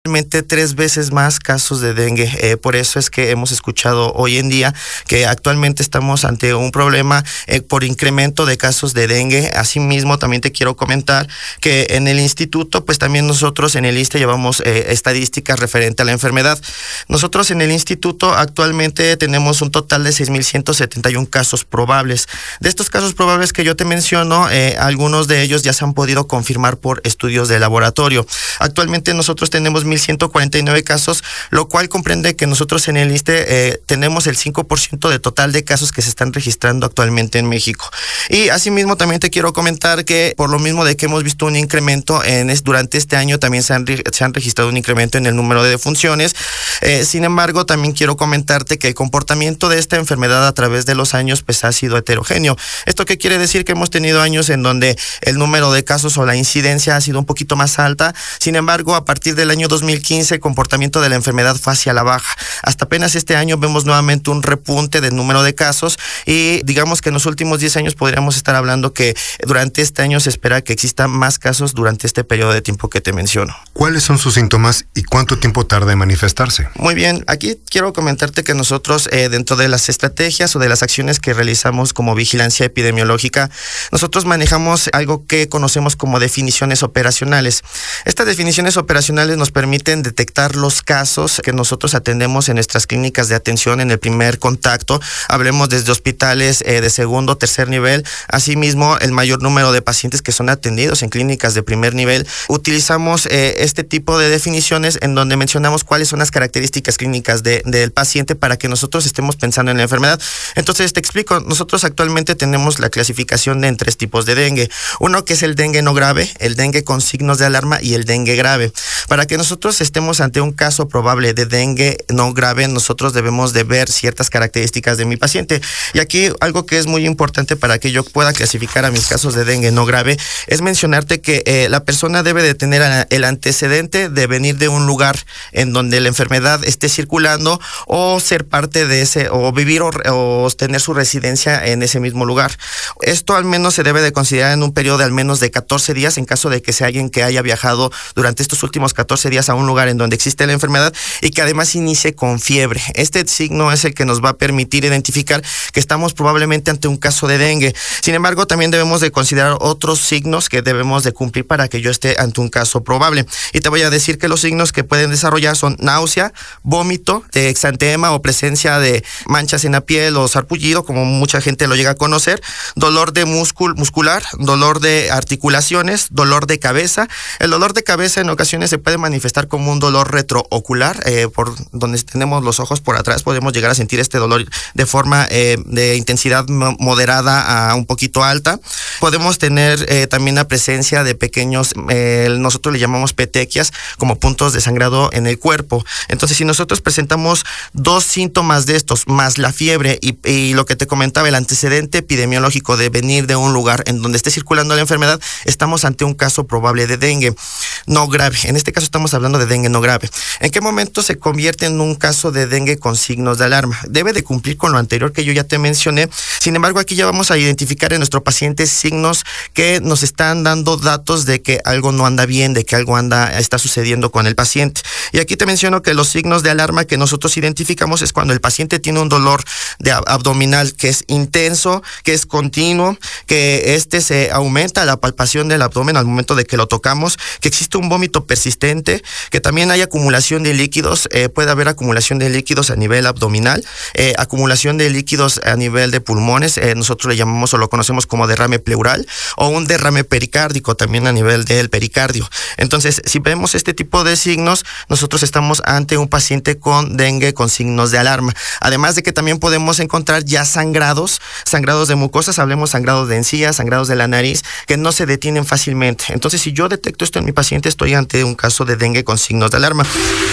realmente 3 veces más casos de dengue. Por eso es que hemos escuchado hoy en día que actualmente estamos ante un problema por incremento de casos de dengue. Asimismo, también te quiero comentar que en el instituto, pues también nosotros en el ISSSTE llevamos estadísticas referente a la enfermedad. Nosotros en el instituto actualmente tenemos un total de 6,171 casos probables. De estos casos probables que yo te menciono, algunos de ellos ya se han podido confirmar por estudios de laboratorio. Actualmente nosotros tenemos 1,149 casos, lo cual comprende que nosotros en el ISSSTE tenemos el 5% de total de casos que se están registrando actualmente en México. Y asimismo también te quiero comentar que por lo mismo de que hemos visto un incremento durante este año, también se han registrado un incremento en el número de defunciones. Sin embargo, también quiero comentarte que el comportamiento de esta enfermedad a través de los años pues ha sido heterogéneo. ¿Esto qué quiere decir? Que hemos tenido años en donde el número de casos o la incidencia ha sido un poquito más alta. Sin embargo, a partir del año 2015, el comportamiento de la enfermedad fue hacia la baja. Hasta apenas este año vemos nuevamente un repunte del número de casos y digamos que en los últimos 10 años podríamos estar hablando que durante este año se espera que existan más casos durante este periodo de tiempo que te menciono. ¿Cuáles son sus síntomas y cuánto tiempo tarda en manifestarse? Muy bien, aquí quiero comentarte que nosotros dentro de las estrategias o de las acciones que realizamos como vigilancia epidemiológica, nosotros manejamos algo que conocemos como definiciones operacionales. Estas definiciones operacionales nos permiten detectar los casos que nosotros atendemos en nuestras clínicas de atención en el primer contacto. Hablemos desde hospitales de segundo o tercer nivel, asimismo el mayor número de pacientes que son atendidos en clínicas de primer nivel. Utilizamos este tipo de definiciones en donde mencionamos cuáles son las características clínicas del paciente para que nosotros estemos pensando en la enfermedad. Entonces te explico, nosotros actualmente tenemos la clasificación en 3 tipos de dengue. Uno que es el dengue no grave, el dengue con signos de alarma y el dengue grave. Para que nosotros estemos ante un caso probable de dengue no grave, nosotros debemos de ver ciertas características de mi paciente. Y aquí algo que es muy importante para que yo pueda clasificar a mis casos de dengue no grave es mencionarte que la persona debe de tener el antecedente de venir de un lugar en donde la enfermedad esté circulando o ser parte de ese, o vivir o tener su residencia en ese mismo lugar. Esto al menos se debe de considerar en un periodo de al menos de 14 días en caso de que sea alguien que haya viajado durante estos últimos 14 días a un lugar en donde existe la enfermedad y que además inicie con fiebre. Este signo es el que nos va a permitir identificar que estamos probablemente ante un caso de dengue. Sin embargo, también debemos de considerar otros signos que debemos de cumplir para que yo esté ante un caso probable. Y te voy a decir que los signos que pueden desarrollar son náusea, vómito, exantema o presencia de manchas en la piel o sarpullido, como mucha gente lo llega a conocer, dolor de muscular, dolor de articulaciones, dolor de cabeza. El dolor de cabeza en ocasiones se puede manifestar como un dolor retroocular, por donde tenemos los ojos por atrás podemos llegar a sentir este dolor de forma de intensidad moderada a un poquito alta. Podemos tener también la presencia de pequeños, nosotros le llamamos petequias, como puntos de sangrado en el cuerpo. Entonces, si nosotros presentamos 2 síntomas de estos, más la fiebre y lo que te comentaba, el antecedente epidemiológico de venir de un lugar en donde esté circulando la enfermedad, estamos ante un caso probable de dengue no grave. En este caso estamos hablando de dengue no grave. ¿En qué momento se convierte en un caso de dengue con signos de alarma? Debe de cumplir con lo anterior que yo ya te mencioné. Sin embargo, aquí ya vamos a identificar en nuestro paciente signos que nos están dando datos de que algo no anda bien, de que algo está sucediendo con el paciente. Y aquí te menciono que los signos de alarma que nosotros identificamos es cuando el paciente tiene un dolor abdominal que es intenso, que es continuo, que se aumenta la palpación del abdomen al momento de que lo tocamos, que existe un vómito persistente, que también hay acumulación de líquidos, puede haber acumulación de líquidos a nivel abdominal, acumulación de líquidos a nivel de pulmones, nosotros le llamamos o lo conocemos como derrame pleural, o un derrame pericárdico también a nivel del pericardio. Entonces, si vemos este tipo de signos, nosotros estamos ante un paciente con dengue con signos de alarma. Además de que también podemos encontrar ya sangrados de mucosas, hablemos sangrados de encías, sangrados de la nariz, que no se detienen fácilmente. Entonces, si yo detecto esto en mi paciente, estoy ante un caso de dengue con signos de alarma.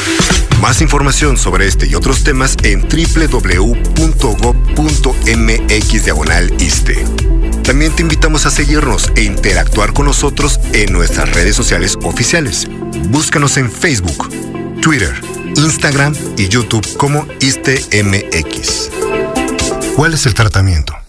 Más información sobre este y otros temas en www.gov.mx/ISSSTE. También te invitamos a seguirnos e interactuar con nosotros en nuestras redes sociales oficiales. Búscanos en Facebook, Twitter, Instagram y YouTube como ISSSTE MX. ¿Cuál es el tratamiento?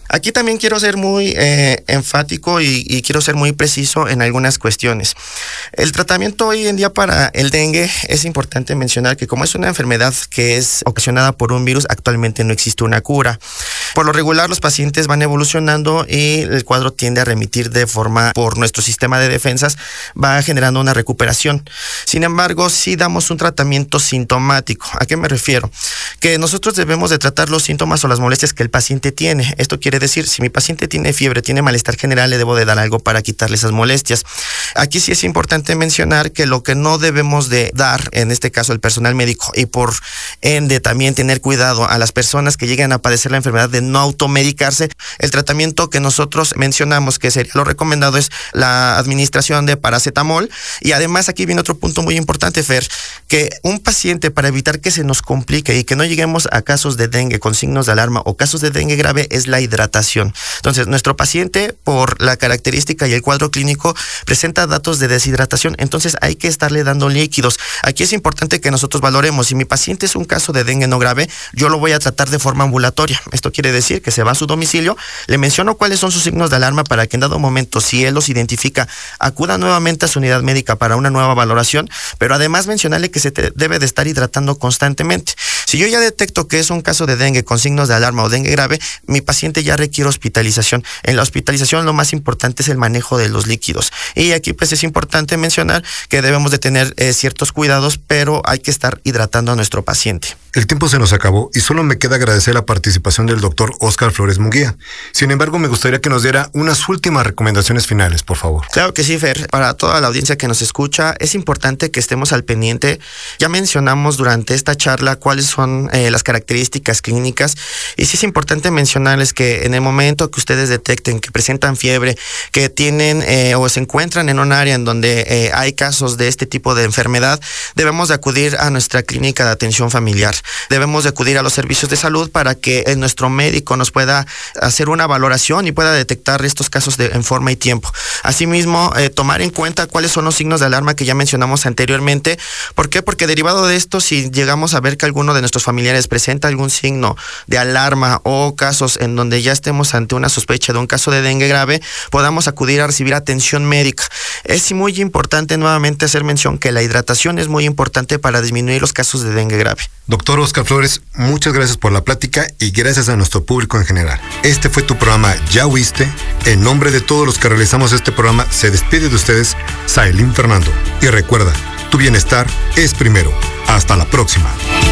Aquí también quiero ser muy enfático y quiero ser muy preciso en algunas cuestiones. El tratamiento hoy en día para el dengue, es importante mencionar que como es una enfermedad que es ocasionada por un virus, actualmente no existe una cura. Por lo regular, los pacientes van evolucionando y el cuadro tiende a remitir de forma, por nuestro sistema de defensas, va generando una recuperación. Sin embargo, sí damos un tratamiento sintomático. ¿A qué me refiero? Que nosotros debemos de tratar los síntomas o las molestias que el paciente tiene. Esto quiere decir, si mi paciente tiene fiebre, tiene malestar general, le debo de dar algo para quitarle esas molestias. Aquí sí es importante mencionar que lo que no debemos de dar, en este caso el personal médico, y por ende también tener cuidado a las personas que llegan a padecer la enfermedad, de no automedicarse. El tratamiento que nosotros mencionamos que sería lo recomendado es la administración de paracetamol. Y además aquí viene otro punto muy importante, Fer, que un paciente, para evitar que se nos complique y que no lleguemos a casos de dengue con signos de alarma o casos de dengue grave, es la hidratación. Entonces, nuestro paciente, por la característica y el cuadro clínico, presenta datos de deshidratación, entonces hay que estarle dando líquidos. Aquí es importante que nosotros valoremos, si mi paciente es un caso de dengue no grave, yo lo voy a tratar de forma ambulatoria. Esto quiere decir que se va a su domicilio, le menciono cuáles son sus signos de alarma para que en dado momento, si él los identifica, acuda nuevamente a su unidad médica para una nueva valoración, pero además mencionarle que se debe de estar hidratando constantemente. Si yo ya detecto que es un caso de dengue con signos de alarma o dengue grave, mi paciente ya requiere hospitalización. En la hospitalización lo más importante es el manejo de los líquidos. Y aquí pues es importante mencionar que debemos de tener ciertos cuidados, pero hay que estar hidratando a nuestro paciente. El tiempo se nos acabó y solo me queda agradecer la participación del doctor Óscar Flores Munguía. Sin embargo, me gustaría que nos diera unas últimas recomendaciones finales, por favor. Claro que sí, Fer. Para toda la audiencia que nos escucha, es importante que estemos al pendiente. Ya mencionamos durante esta charla cuáles son las características clínicas, y sí es importante mencionarles que en el momento que ustedes detecten que presentan fiebre, que tienen o se encuentran en un área en donde hay casos de este tipo de enfermedad, debemos de acudir a nuestra clínica de atención familiar. Debemos de acudir a los servicios de salud para que nuestro médico nos pueda hacer una valoración y pueda detectar estos casos en forma y tiempo. Asimismo, tomar en cuenta cuáles son los signos de alarma que ya mencionamos anteriormente. ¿Por qué? Porque derivado de esto, si llegamos a ver que alguno de nuestros familiares presenta algún signo de alarma o casos en donde ya estemos ante una sospecha de un caso de dengue grave, podamos acudir a recibir atención médica. Es muy importante nuevamente hacer mención que la hidratación es muy importante para disminuir los casos de dengue grave. Doctor Óscar Flores, muchas gracias por la plática y gracias a nuestro público en general. Este fue tu programa Ya Oíste. En nombre de todos los que realizamos este programa, se despide de ustedes Saelín Fernando. Y recuerda, tu bienestar es primero. Hasta la próxima.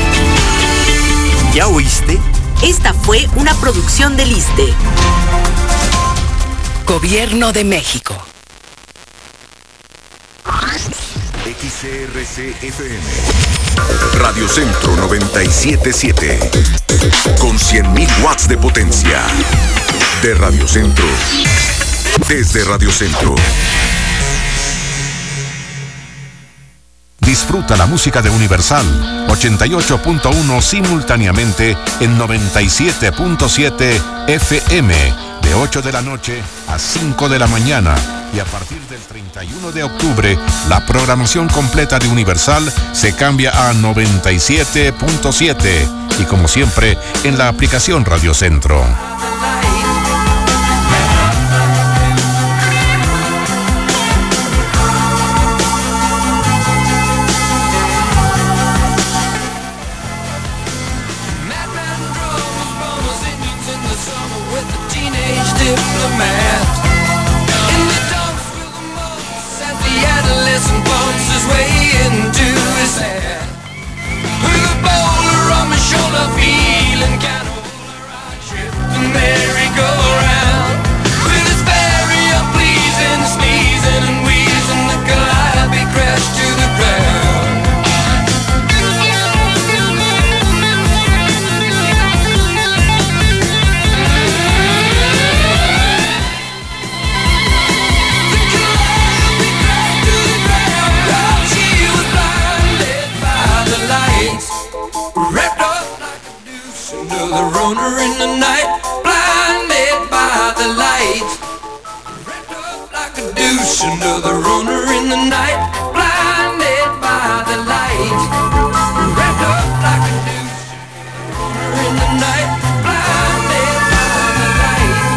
¿Ya oíste? Esta fue una producción del ISSSTE. Gobierno de México. XCRC-FM Radio Centro 97.7 con 100.000 watts de potencia. De Radio Centro. Desde Radio Centro. Disfruta la música de Universal 88.1 simultáneamente en 97.7 FM de 8 de la noche a 5 de la mañana, y a partir del 31 de octubre la programación completa de Universal se cambia a 97.7 y como siempre en la aplicación Radio Centro. Wrapped up like a noose under the runner in the night, blinded by the light.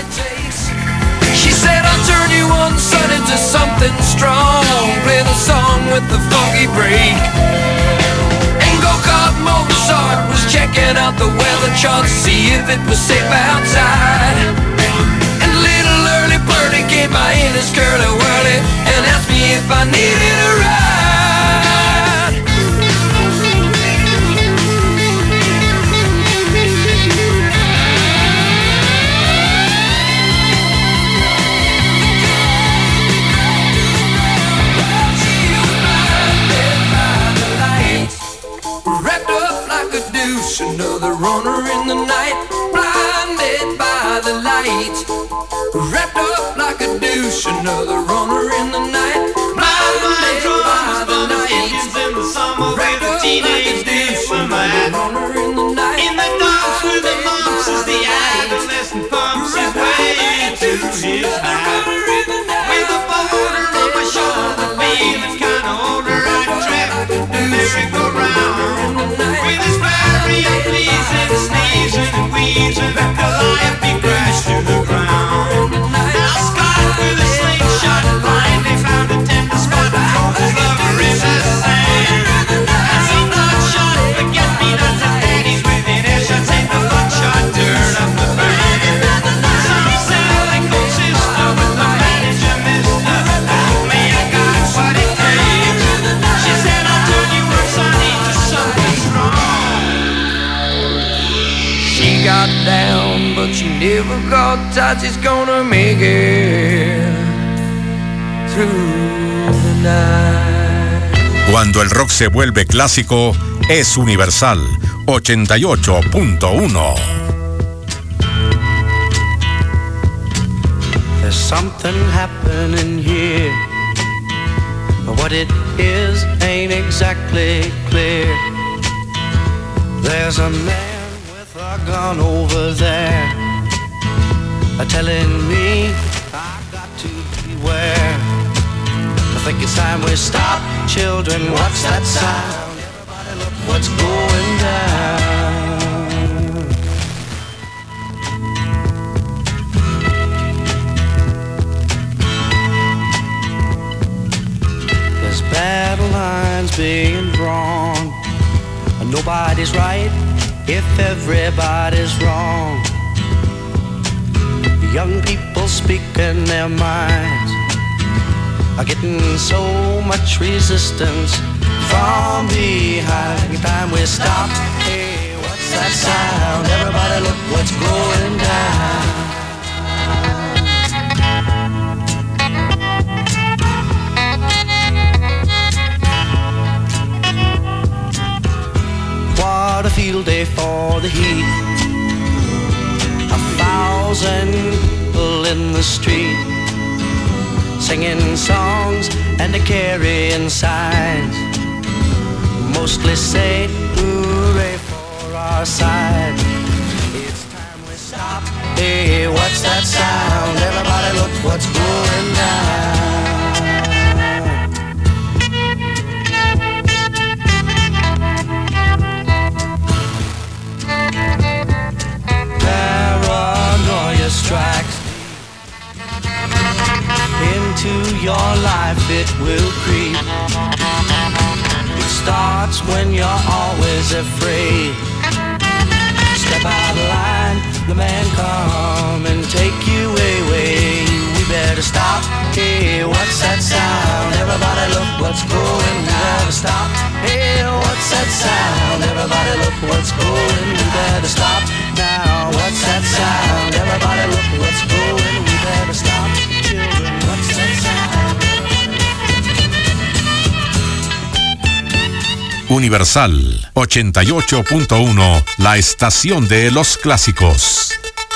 it takes. She said, I'll turn you on, son, into something strong. Play the song with the funky break. And go-kart Mozart was checking out the weather chart to see if it was safe outside. And little early birdie came by in his curly-whirly and asked me if I needed a ride. Another runner in the night, blinded by the light. Wrapped up like a douche, another runner in the night, blinded by the light. In the summer with a teenage douche, another runner in the night. In the dark with the mumps as the adolescent pumps his way to his night. With a boulder on my shoulder, feeling kinda older, I track the merry-go-round. With his pleasing, sneezing and wheezing, Calliope crashed to the ground. Now Scott with a slingshot blindly found a tender spot for his lover in the sand. As he bloodshot, forget-me-nots and daddies within earshot, take the bloodshot dirt up the band. Some silly cold sister with the manager, mister, told me I got what it takes. She said, I'll turn you on, sonny, to something strong. She got down, but she never got tight. She's gonna make it through the night. Cuando el rock se vuelve clásico, es Universal 88.1. There's something happening here, but what it is ain't exactly clear. There's a man a gun over there, telling me I've got to beware. I think it's time we stop, children. What's that sound? Everybody look what's going down. There's battle lines being drawn, and nobody's right if everybody's wrong. Young people speaking their minds are getting so much resistance from behind. Every time we stop, hey, what's that sound? Everybody look what's going down. What a field day for the heat. 1,000 people in the street, singing songs and carrying signs, mostly say hooray for our side. It's time we stop. Hey, what's that sound? Everybody look what's going down. Paranoia strikes into your life, it will creep. It starts when you're always afraid. Step out of line, the man come and take you away. We better stop. Hey, what's that sound? Everybody look what's going. We better stop. Hey, what's that sound? Everybody look what's going. We better stop now. What's that sound? Everybody look what's going. We better stop. Children, what's that sound? Universal 88.1, la estación de los clásicos.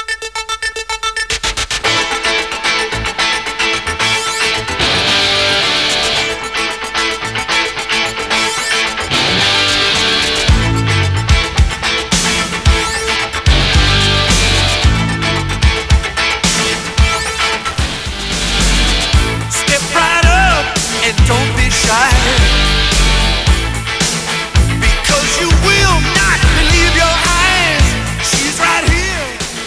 Step right up and don't be shy, because you will not believe your eyes. She's right here.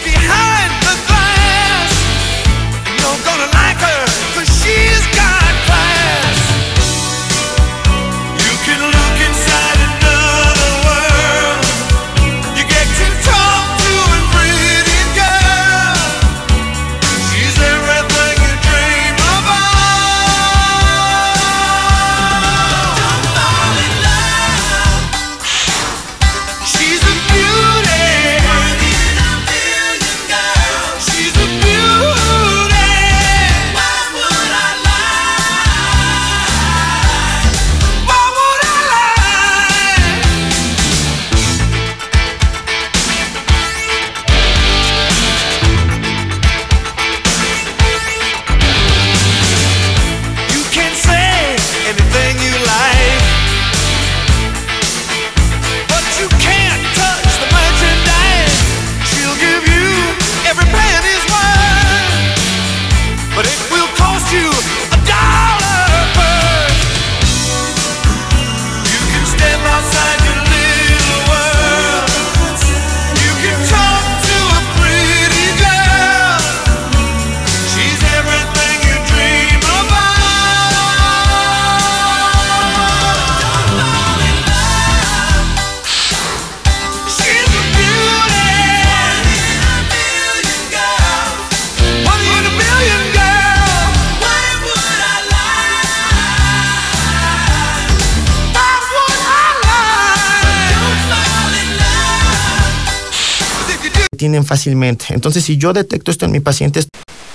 detienen fácilmente. Entonces, si yo detecto esto en mi paciente,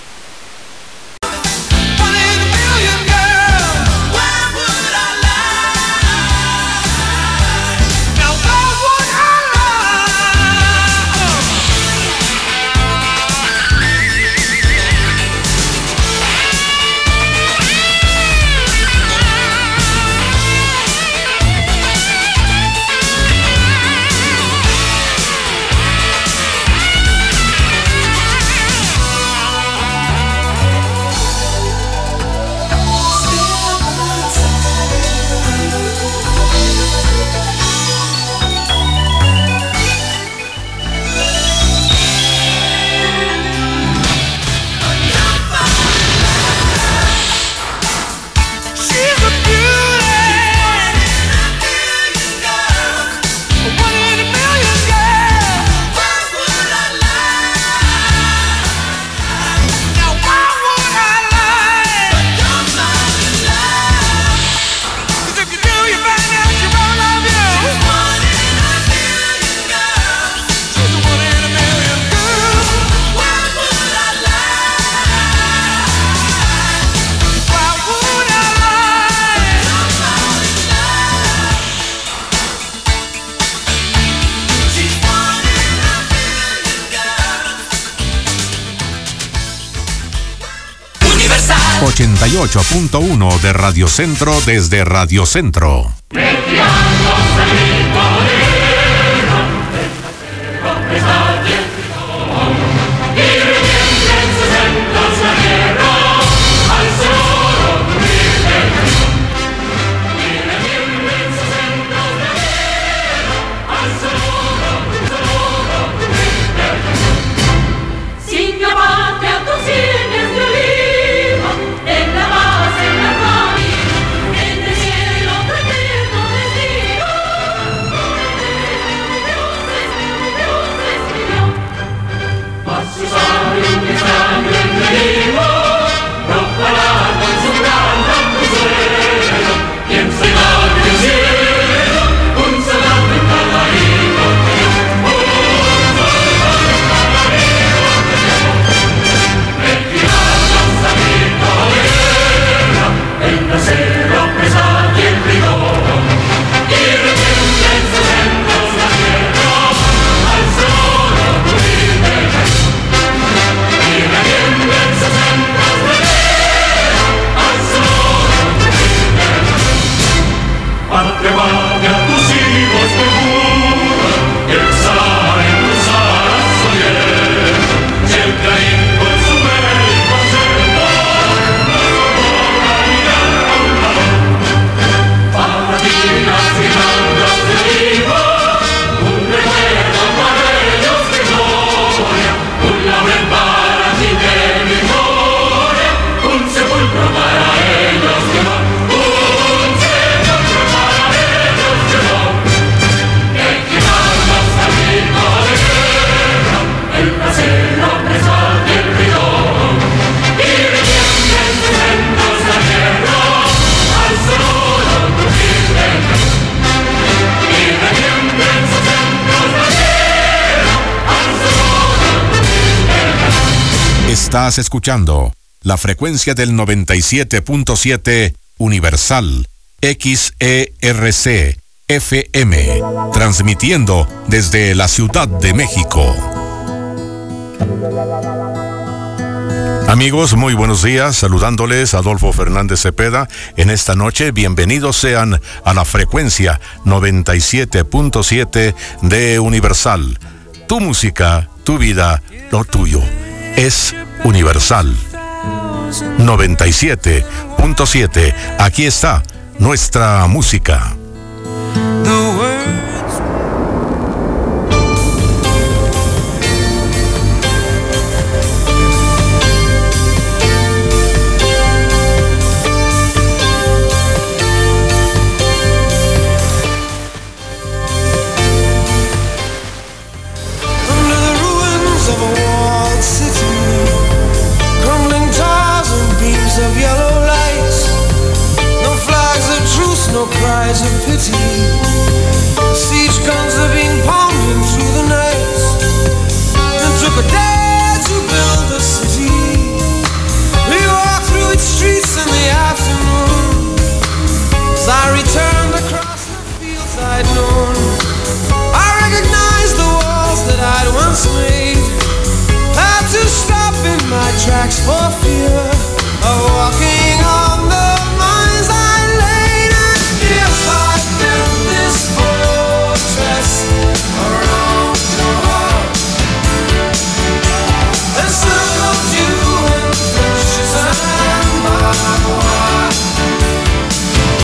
Universal 88.1 de Radio Centro desde Radio Centro. Estás escuchando la frecuencia del 97.7 Universal XERC FM, transmitiendo desde la Ciudad de México. Amigos, muy buenos días, saludándoles Adolfo Fernández Cepeda. En esta noche, bienvenidos sean a la frecuencia 97.7 de Universal. Tu música, tu vida, lo tuyo es Universal 97.7. Aquí está nuestra música. Of yellow lights, no flags of truce, no cries of tracks for fear of walking